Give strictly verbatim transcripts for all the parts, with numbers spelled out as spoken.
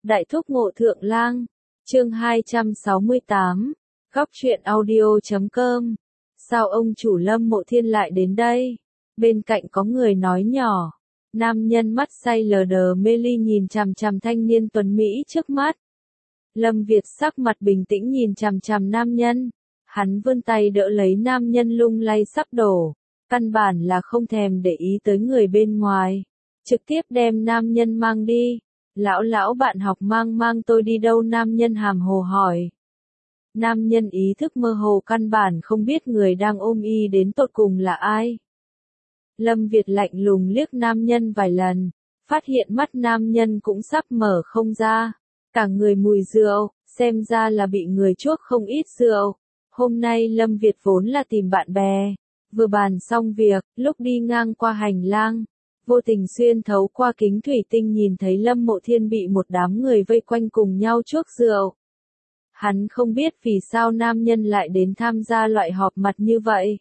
Đại thúc ngộ thượng lang, chương hai trăm sáu mươi tám, góc truyện audio chấm com. Sao ông chủ Lâm Mộ Thiên lại đến đây? Bên cạnh có người nói nhỏ. Nam nhân mắt say lờ đờ mê ly nhìn chằm chằm thanh niên tuấn Mỹ trước mắt. Lâm Việt sắc mặt bình tĩnh nhìn chằm chằm nam nhân. Hắn vươn tay đỡ lấy nam nhân lung lay sắp đổ. Căn bản là không thèm để ý tới người bên ngoài. Trực tiếp đem nam nhân mang đi. Lão lão bạn học mang mang tôi đi đâu? Nam nhân hàm hồ hỏi. Nam nhân ý thức mơ hồ căn bản không biết người đang ôm y đến tột cùng là ai. Lâm Việt lạnh lùng liếc nam nhân vài lần, phát hiện mắt nam nhân cũng sắp mở không ra. Cả người mùi rượu, xem ra là bị người chuốc không ít rượu. Hôm nay Lâm Việt vốn là tìm bạn bè, vừa bàn xong việc, lúc đi ngang qua hành lang. Vô tình xuyên thấu qua kính thủy tinh nhìn thấy Lâm Mộ Thiên bị một đám người vây quanh cùng nhau chuốc rượu. Hắn không biết vì sao nam nhân lại đến tham gia loại họp mặt như vậy.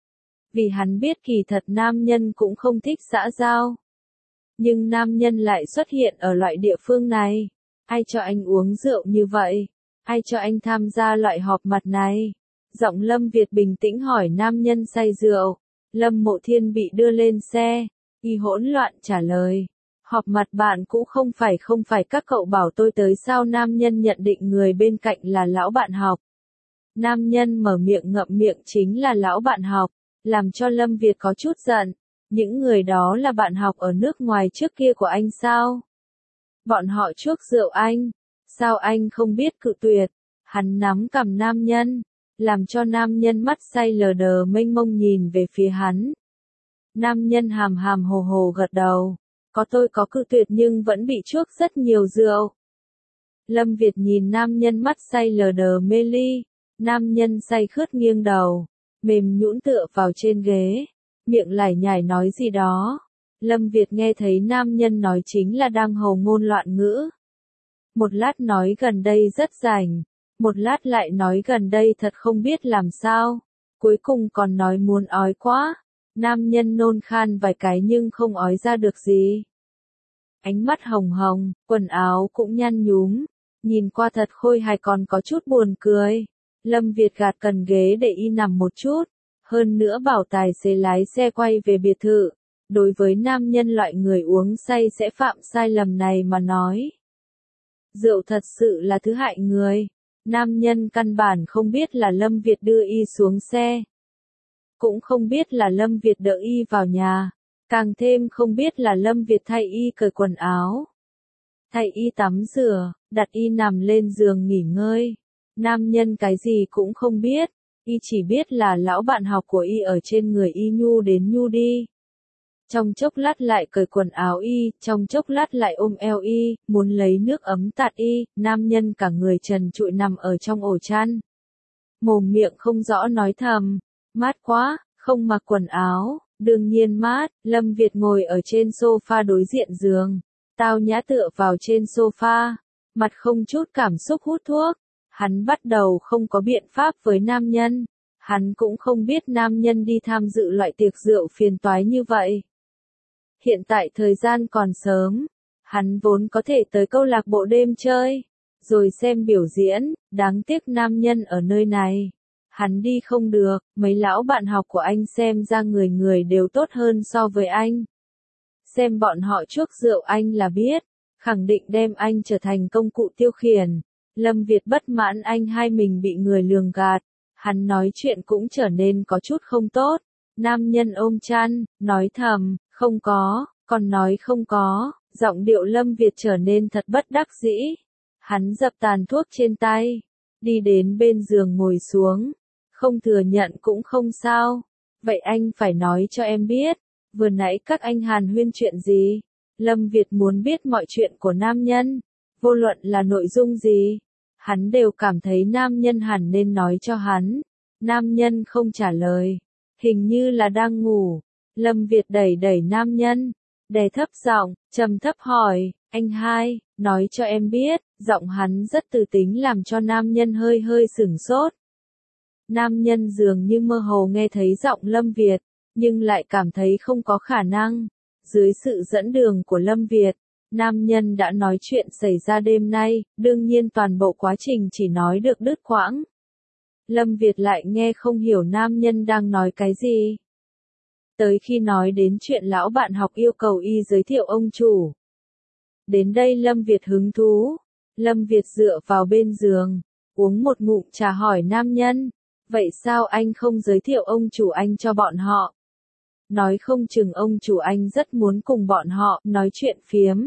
Vì hắn biết kỳ thật nam nhân cũng không thích xã giao. Nhưng nam nhân lại xuất hiện ở loại địa phương này. Ai cho anh uống rượu như vậy? Ai cho anh tham gia loại họp mặt này? Giọng Lâm Việt bình tĩnh hỏi nam nhân say rượu. Lâm Mộ Thiên bị đưa lên xe. Y hỗn loạn trả lời. Họp mặt bạn cũ không phải không phải các cậu bảo tôi tới sao? Nam nhân nhận định người bên cạnh là lão bạn học. Nam nhân mở miệng ngậm miệng chính là lão bạn học, làm cho Lâm Việt có chút giận. Những người đó là bạn học ở nước ngoài trước kia của anh sao? Bọn họ chuốc rượu anh. Sao anh không biết cự tuyệt? Hắn nắm cằm nam nhân, làm cho nam nhân mắt say lờ đờ mênh mông nhìn về phía hắn. Nam nhân hàm hàm hồ hồ gật đầu. Có tôi có cự tuyệt nhưng vẫn bị chuốc rất nhiều rượu. Lâm Việt nhìn nam nhân mắt say lờ đờ mê ly. Nam nhân say khướt nghiêng đầu, mềm nhũn tựa vào trên ghế, miệng lải nhải nói gì đó. Lâm Việt nghe thấy nam nhân nói chính là đang hồ ngôn loạn ngữ. Một lát nói gần đây rất rảnh, một lát lại nói gần đây thật không biết làm sao, cuối cùng còn nói muốn ói quá. Nam nhân nôn khan vài cái nhưng không ói ra được gì. Ánh mắt hồng hồng, quần áo cũng nhăn nhúm, nhìn qua thật khôi hài còn có chút buồn cười. Lâm Việt gạt cần ghế để y nằm một chút, hơn nữa bảo tài xế lái xe quay về biệt thự. Đối với nam nhân loại người uống say sẽ phạm sai lầm này mà nói, rượu thật sự là thứ hại người. Nam nhân căn bản không biết là Lâm Việt đưa y xuống xe. Cũng không biết là Lâm Việt đỡ y vào nhà. Càng thêm không biết là Lâm Việt thay y cởi quần áo, thay y tắm rửa, đặt y nằm lên giường nghỉ ngơi. Nam nhân cái gì cũng không biết. Y chỉ biết là lão bạn học của y ở trên người y nhu đến nhu đi. Trong chốc lát lại cởi quần áo y, trong chốc lát lại ôm eo y, muốn lấy nước ấm tạt y. Nam nhân cả người trần trụi nằm ở trong ổ chăn. Mồm miệng không rõ nói thầm. Mát quá, không mặc quần áo. Đương nhiên mát. Lâm Việt ngồi ở trên sofa đối diện giường. Tao nhã tựa vào trên sofa. Mặt không chút cảm xúc hút thuốc. Hắn bắt đầu không có biện pháp với nam nhân. Hắn cũng không biết nam nhân đi tham dự loại tiệc rượu phiền toái như vậy. Hiện tại thời gian còn sớm. Hắn vốn có thể tới câu lạc bộ đêm chơi, rồi xem biểu diễn. Đáng tiếc nam nhân ở nơi này. Hắn đi không được. Mấy lão bạn học của anh xem ra người người đều tốt hơn so với anh. Xem bọn họ chuốc rượu anh là biết. Khẳng định đem anh trở thành công cụ tiêu khiển. Lâm Việt bất mãn anh hai mình bị người lường gạt. Hắn nói chuyện cũng trở nên có chút không tốt. Nam nhân ôm chăn, nói thầm, không có, còn nói không có. Giọng điệu Lâm Việt trở nên thật bất đắc dĩ. Hắn dập tàn thuốc trên tay, đi đến bên giường ngồi xuống. Không thừa nhận cũng không sao. Vậy anh phải nói cho em biết, vừa nãy các anh hàn huyên chuyện gì? Lâm Việt muốn biết mọi chuyện của nam nhân, vô luận là nội dung gì. Hắn đều cảm thấy nam nhân hẳn nên nói cho hắn. Nam nhân không trả lời. Hình như là đang ngủ. Lâm Việt đẩy đẩy nam nhân. Đè thấp giọng, trầm thấp hỏi. Anh hai, nói cho em biết. Giọng hắn rất từ tính làm cho nam nhân hơi hơi sửng sốt. Nam nhân dường như mơ hồ nghe thấy giọng Lâm Việt. Nhưng lại cảm thấy không có khả năng. Dưới sự dẫn đường của Lâm Việt, Nam nhân đã nói chuyện xảy ra đêm nay, đương nhiên toàn bộ quá trình chỉ nói được đứt quãng. Lâm Việt lại nghe không hiểu nam nhân đang nói cái gì. Tới khi nói đến chuyện lão bạn học yêu cầu y giới thiệu ông chủ. Đến đây Lâm Việt hứng thú. Lâm Việt dựa vào bên giường, uống một ngụm trà hỏi nam nhân. Vậy sao anh không giới thiệu ông chủ anh cho bọn họ? Nói không chừng ông chủ anh rất muốn cùng bọn họ nói chuyện phiếm.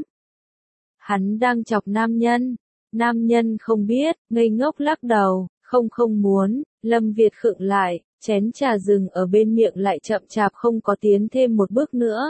Hắn đang chọc nam nhân. Nam nhân không biết, ngây ngốc lắc đầu, không không muốn. Lâm Việt khựng lại, chén trà dừng ở bên miệng lại chậm chạp không có tiến thêm một bước nữa.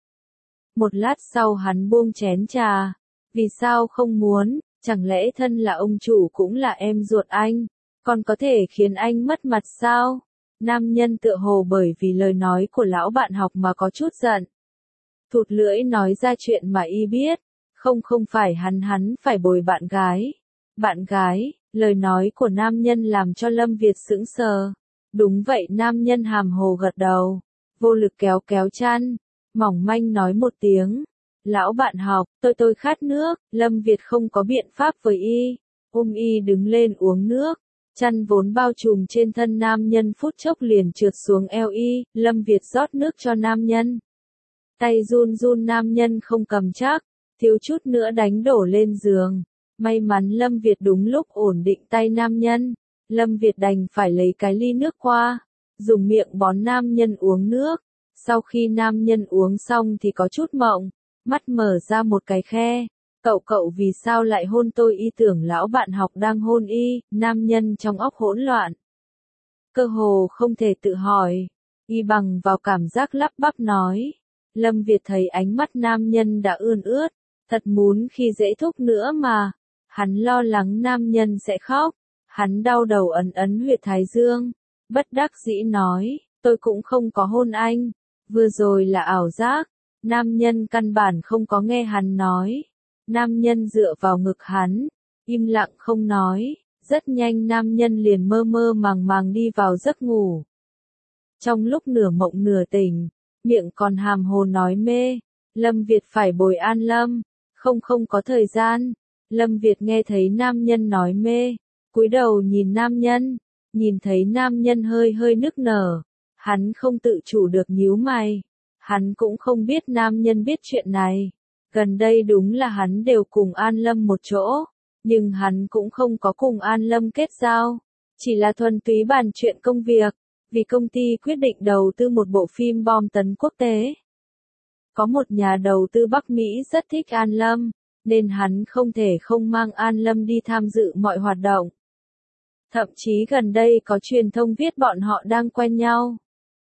Một lát sau hắn buông chén trà. Vì sao không muốn, chẳng lẽ thân là ông chủ cũng là em ruột anh, còn có thể khiến anh mất mặt sao? Nam nhân tựa hồ bởi vì lời nói của lão bạn học mà có chút giận. Thụt lưỡi nói ra chuyện mà y biết, không không phải hắn hắn phải bồi bạn gái. Bạn gái, lời nói của nam nhân làm cho Lâm Việt sững sờ. Đúng vậy, nam nhân hàm hồ gật đầu, vô lực kéo kéo chăn, mỏng manh nói một tiếng. Lão bạn học, tôi tôi khát nước. Lâm Việt không có biện pháp với y, ôm y đứng lên uống nước. Chăn vốn bao trùm trên thân nam nhân phút chốc liền trượt xuống eo y. Lâm Việt rót nước cho nam nhân. Tay run run nam nhân không cầm chắc, thiếu chút nữa đánh đổ lên giường. May mắn Lâm Việt đúng lúc ổn định tay nam nhân. Lâm Việt đành phải lấy cái ly nước qua, dùng miệng bón nam nhân uống nước. Sau khi nam nhân uống xong thì có chút mộng, mắt mở ra một cái khe. Cậu cậu vì sao lại hôn tôi? Y tưởng lão bạn học đang hôn y. Nam nhân trong óc hỗn loạn, cơ hồ không thể tự hỏi. Y bằng vào cảm giác lắp bắp nói. Lâm Việt thấy ánh mắt nam nhân đã ươn ướt, thật muốn khi dễ thúc nữa mà. Hắn lo lắng nam nhân sẽ khóc. Hắn đau đầu ấn ấn huyệt thái dương, bất đắc dĩ nói, tôi cũng không có hôn anh, vừa rồi là ảo giác. Nam nhân căn bản không có nghe hắn nói. Nam nhân dựa vào ngực hắn, im lặng không nói. Rất nhanh nam nhân liền mơ mơ màng màng đi vào giấc ngủ. Trong lúc nửa mộng nửa tỉnh, miệng còn hàm hồ nói mê. Lâm Việt phải bồi an Lâm, không không có thời gian. Lâm Việt nghe thấy nam nhân nói mê, cúi đầu nhìn nam nhân, nhìn thấy nam nhân hơi hơi nức nở. Hắn không tự chủ được nhíu mày. Hắn cũng không biết nam nhân biết chuyện này. Gần đây đúng là hắn đều cùng An Lâm một chỗ, nhưng hắn cũng không có cùng An Lâm kết giao. Chỉ là thuần túy bàn chuyện công việc, vì công ty quyết định đầu tư một bộ phim bom tấn quốc tế. Có một nhà đầu tư Bắc Mỹ rất thích An Lâm, nên hắn không thể không mang An Lâm đi tham dự mọi hoạt động. Thậm chí gần đây có truyền thông viết bọn họ đang quen nhau.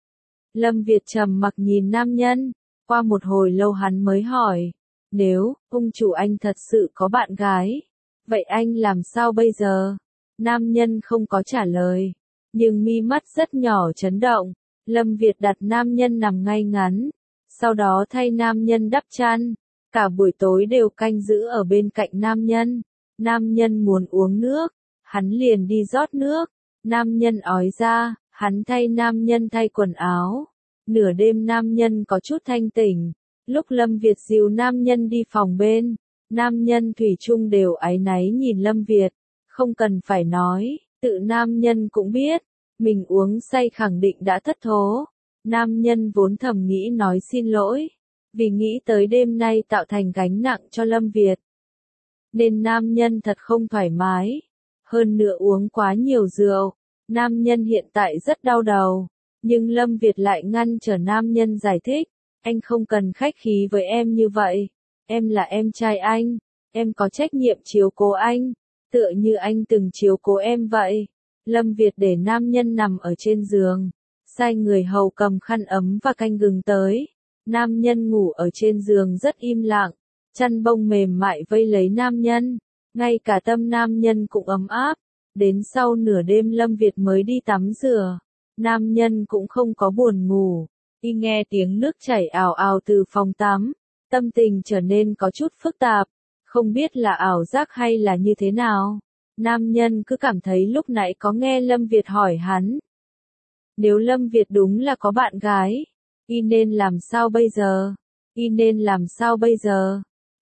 Lâm Việt trầm mặc nhìn nam nhân, qua một hồi lâu hắn mới hỏi, nếu ông chủ anh thật sự có bạn gái, vậy anh làm sao bây giờ? Nam nhân không có trả lời, nhưng mi mắt rất nhỏ chấn động. Lâm Việt đặt nam nhân nằm ngay ngắn, sau đó thay nam nhân đắp chăn, cả buổi tối đều canh giữ ở bên cạnh nam nhân. Nam nhân muốn uống nước, hắn liền đi rót nước. Nam nhân ói ra, hắn thay nam nhân thay quần áo. Nửa đêm nam nhân có chút thanh tỉnh. Lúc Lâm Việt dìu nam nhân đi phòng bên, nam nhân thủy chung đều áy náy nhìn Lâm Việt. Không cần phải nói, tự nam nhân cũng biết, mình uống say khẳng định đã thất thố. Nam nhân vốn thầm nghĩ nói xin lỗi, vì nghĩ tới đêm nay tạo thành gánh nặng cho Lâm Việt. Nên nam nhân thật không thoải mái. Hơn nữa uống quá nhiều rượu, nam nhân hiện tại rất đau đầu. Nhưng Lâm Việt lại ngăn trở nam nhân giải thích, anh không cần khách khí với em như vậy. Em là em trai anh, em có trách nhiệm chiếu cố anh, tựa như anh từng chiếu cố em vậy. Lâm Việt để nam nhân nằm ở trên giường, sai người hầu cầm khăn ấm và canh gừng tới. Nam nhân ngủ ở trên giường rất im lặng, chăn bông mềm mại vây lấy nam nhân, ngay cả tâm nam nhân cũng ấm áp. Đến sau nửa đêm Lâm Việt mới đi tắm rửa, nam nhân cũng không có buồn ngủ. Y nghe tiếng nước chảy ào ào từ phòng tắm, tâm tình trở nên có chút phức tạp, không biết là ảo giác hay là như thế nào. Nam nhân cứ cảm thấy lúc nãy có nghe Lâm Việt hỏi hắn, nếu Lâm Việt đúng là có bạn gái, y nên làm sao bây giờ? Y nên làm sao bây giờ?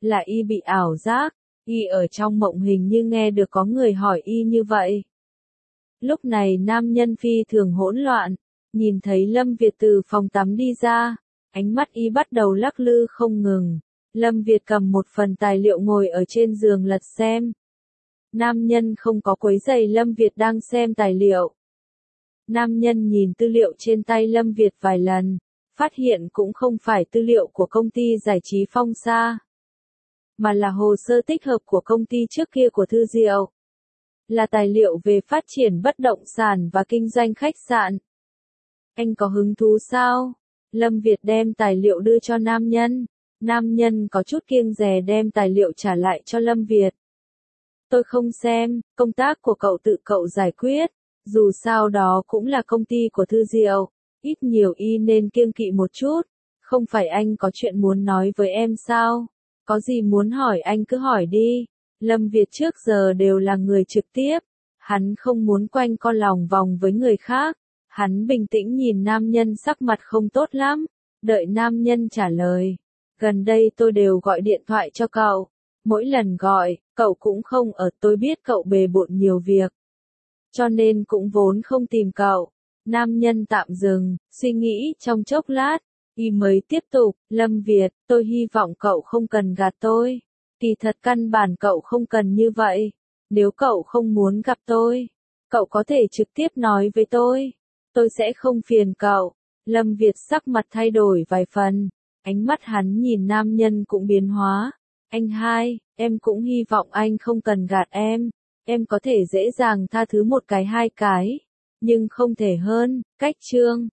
Là y bị ảo giác, y ở trong mộng hình như nghe được có người hỏi y như vậy. Lúc này nam nhân phi thường hỗn loạn, nhìn thấy Lâm Việt từ phòng tắm đi ra, ánh mắt y bắt đầu lắc lư không ngừng. Lâm Việt cầm một phần tài liệu ngồi ở trên giường lật xem. Nam nhân không có quấy rầy Lâm Việt đang xem tài liệu. Nam nhân nhìn tư liệu trên tay Lâm Việt vài lần, phát hiện cũng không phải tư liệu của công ty giải trí Phong Sa, mà là hồ sơ tích hợp của công ty trước kia của Thư Diệu. Là tài liệu về phát triển bất động sản và kinh doanh khách sạn. Anh có hứng thú sao? Lâm Việt đem tài liệu đưa cho nam nhân. Nam nhân có chút kiêng dè đem tài liệu trả lại cho Lâm Việt. Tôi không xem, công tác của cậu tự cậu giải quyết. Dù sao đó cũng là công ty của Thư Diệu, ít nhiều y nên kiêng kỵ một chút. Không phải anh có chuyện muốn nói với em sao? Có gì muốn hỏi anh cứ hỏi đi. Lâm Việt trước giờ đều là người trực tiếp. Hắn không muốn quanh co lòng vòng với người khác. Hắn bình tĩnh nhìn nam nhân sắc mặt không tốt lắm. Đợi nam nhân trả lời. Gần đây tôi đều gọi điện thoại cho cậu. Mỗi lần gọi, cậu cũng không ở, tôi biết cậu bề bộn nhiều việc. Cho nên cũng vốn không tìm cậu. Nam nhân tạm dừng, suy nghĩ trong chốc lát. Y mới tiếp tục, Lâm Việt, tôi hy vọng cậu không cần gạt tôi. Kỳ thật căn bản cậu không cần như vậy. Nếu cậu không muốn gặp tôi, cậu có thể trực tiếp nói với tôi. Tôi sẽ không phiền cậu. Lâm Việt sắc mặt thay đổi vài phần. Ánh mắt hắn nhìn nam nhân cũng biến hóa. Anh hai, em cũng hy vọng anh không cần gạt em. Em có thể dễ dàng tha thứ một cái hai cái. Nhưng không thể hơn, cách chương.